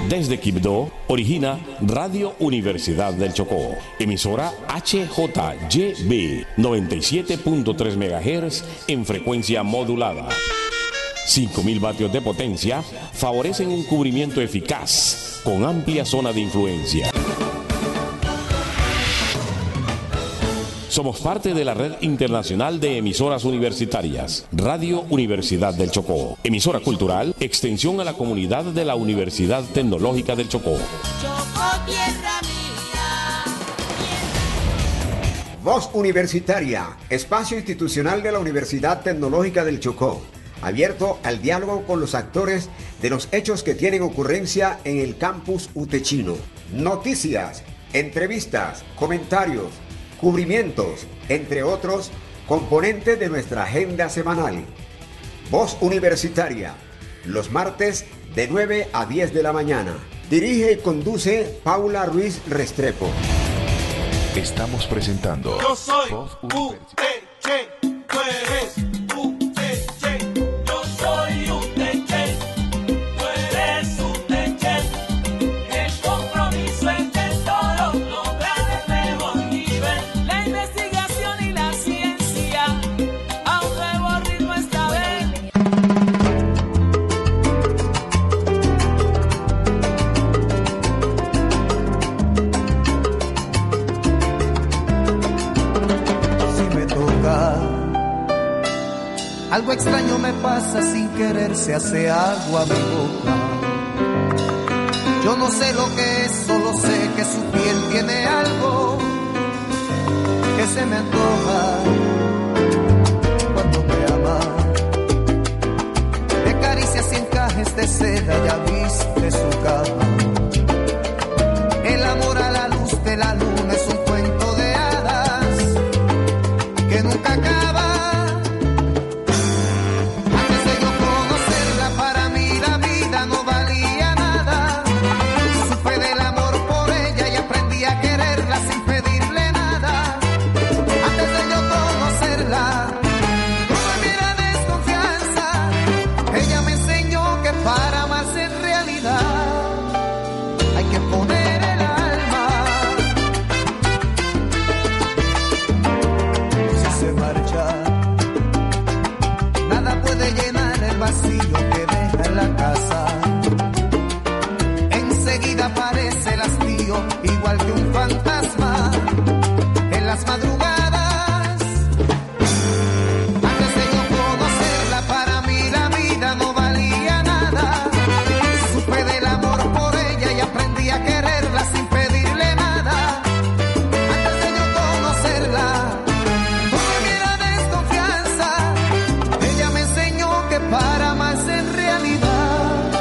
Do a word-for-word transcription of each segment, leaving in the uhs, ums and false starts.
Desde Quibdó, origina Radio Universidad del Chocó, emisora H J Y B noventa y siete punto tres megahertz en frecuencia modulada. cinco mil vatios de potencia favorecen un cubrimiento eficaz con amplia zona de influencia. Somos parte de la red internacional de emisoras universitarias, Radio Universidad del Chocó, emisora cultural, extensión a la comunidad de la Universidad Tecnológica del Chocó. Chocó, tierra mía. Voz Universitaria, espacio institucional de la Universidad Tecnológica del Chocó, abierto al diálogo con los actores de los hechos que tienen ocurrencia en el campus utechino. Noticias, entrevistas, comentarios, cubrimientos, entre otros componentes de nuestra agenda semanal. Voz Universitaria, los martes de nueve a diez de la mañana. Dirige y conduce Paula Ruiz Restrepo. Estamos presentando Yo soy Voz U T H, tú eres U T H. Yo soy U T H, tú eres U T H. El compromiso es que todos lograr el mejor nivel. La investigación y la ciencia a un nuevo ritmo esta vez. Si me toca, algo extraño me pasa sin querer, se hace agua mi boca. Yo no sé lo que es, solo sé que su piel tiene algo que se me antoja cuando me ama. De caricias y encajes de seda ya viste su cama. El amor a la luz de la luna es un cuento de hadas que nunca acaba. Antes de yo conocerla, para mí la vida no valía nada. Supe del amor por ella y aprendí a quererla sin pedirle nada. Antes de yo conocerla, tuve mira desconfianza. Ella me enseñó que para amarse en realidad hay que poner el alma. Si se marcha, nada puede llenar el vacío que deja en la casa. Enseguida aparece el hastío, igual que un fantasma en las madrugadas. Antes de yo conocerla, para mí la vida no valía nada. Supe del amor por ella y aprendí a quererla sin pedirle nada. Antes de yo conocerla, tuve mira desconfianza. Ella me enseñó que para amarse en realidad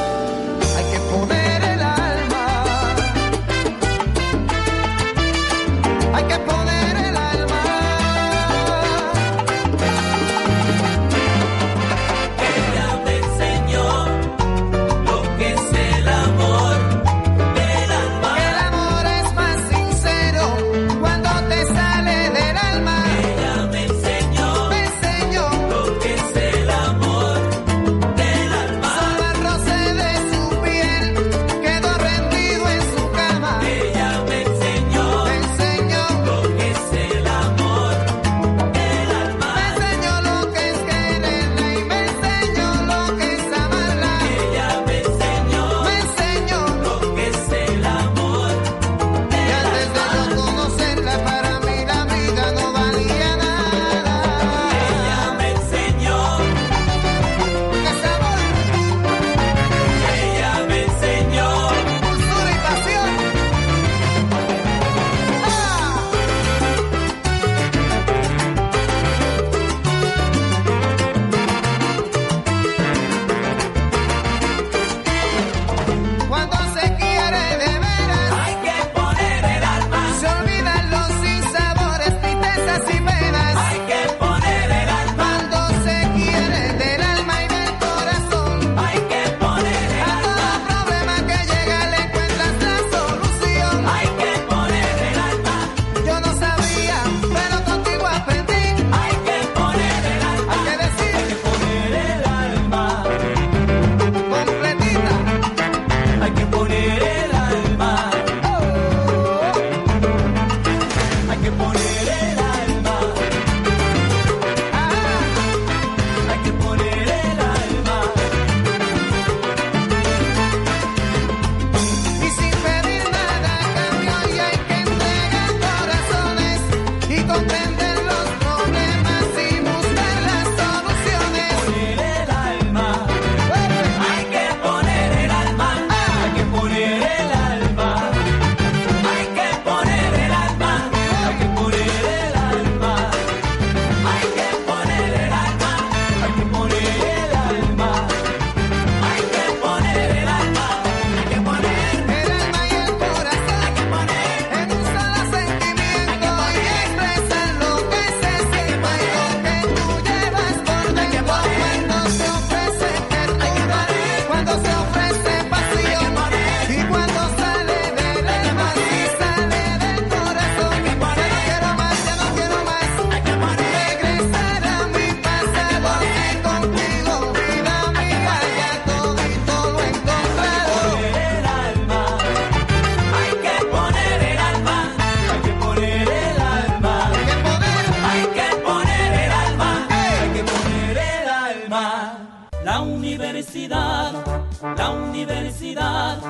La universidad, la universidad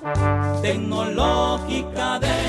tecnológica de...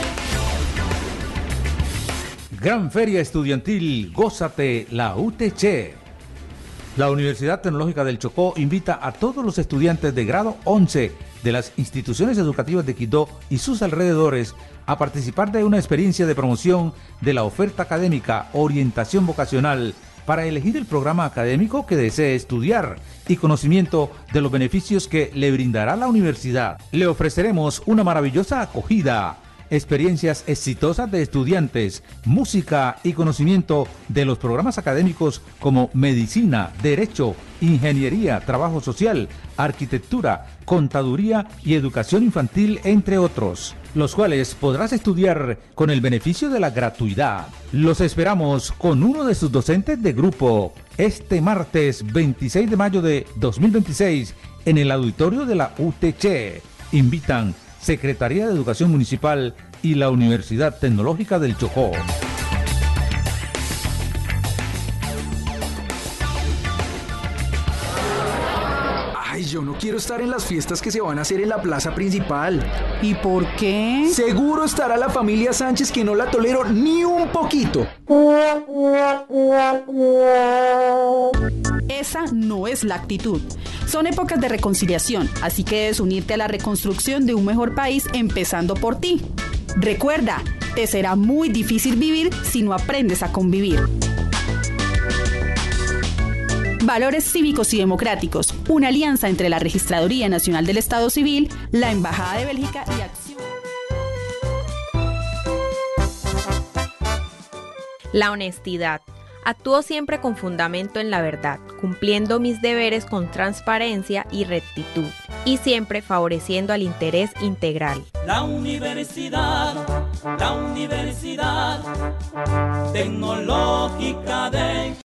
Gran Feria Estudiantil, gózate la U T C. La Universidad Tecnológica del Chocó invita a todos los estudiantes de grado once de las instituciones educativas de Quibdó y sus alrededores a participar de una experiencia de promoción de la oferta académica, orientación vocacional, para elegir el programa académico que desee estudiar y conocimiento de los beneficios que le brindará la universidad. Le ofreceremos una maravillosa acogida, experiencias exitosas de estudiantes, música y conocimiento de los programas académicos como medicina, derecho, ingeniería, trabajo social, arquitectura, contaduría y educación infantil, entre otros, los cuales podrás estudiar con el beneficio de la gratuidad. Los esperamos con uno de sus docentes de grupo este martes veintiséis de mayo de dos mil veintiséis en el auditorio de la U T C. Invitan Secretaría de Educación Municipal y la Universidad Tecnológica del Chocó. Ay, yo no quiero estar en las fiestas que se van a hacer en la plaza principal. ¿Y por qué? Seguro estará la familia Sánchez, que no la tolero ni un poquito. Esa no es la actitud. Son épocas de reconciliación, así que debes unirte a la reconstrucción de un mejor país, empezando por ti. Recuerda, te será muy difícil vivir si no aprendes a convivir. Valores cívicos y democráticos, una alianza entre la Registraduría Nacional del Estado Civil, la Embajada de Bélgica y Acción. La honestidad. Actúo siempre con fundamento en la verdad, cumpliendo mis deberes con transparencia y rectitud, y siempre favoreciendo al interés integral. La universidad, la universidad tecnológica de...